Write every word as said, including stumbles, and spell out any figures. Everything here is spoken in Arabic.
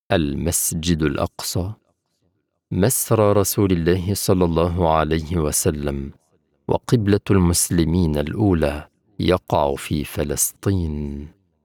المسجد الأقصى مسرى رسول الله صلى الله عليه وسلم وقبلة المسلمين الأولى يقع في فلسطين.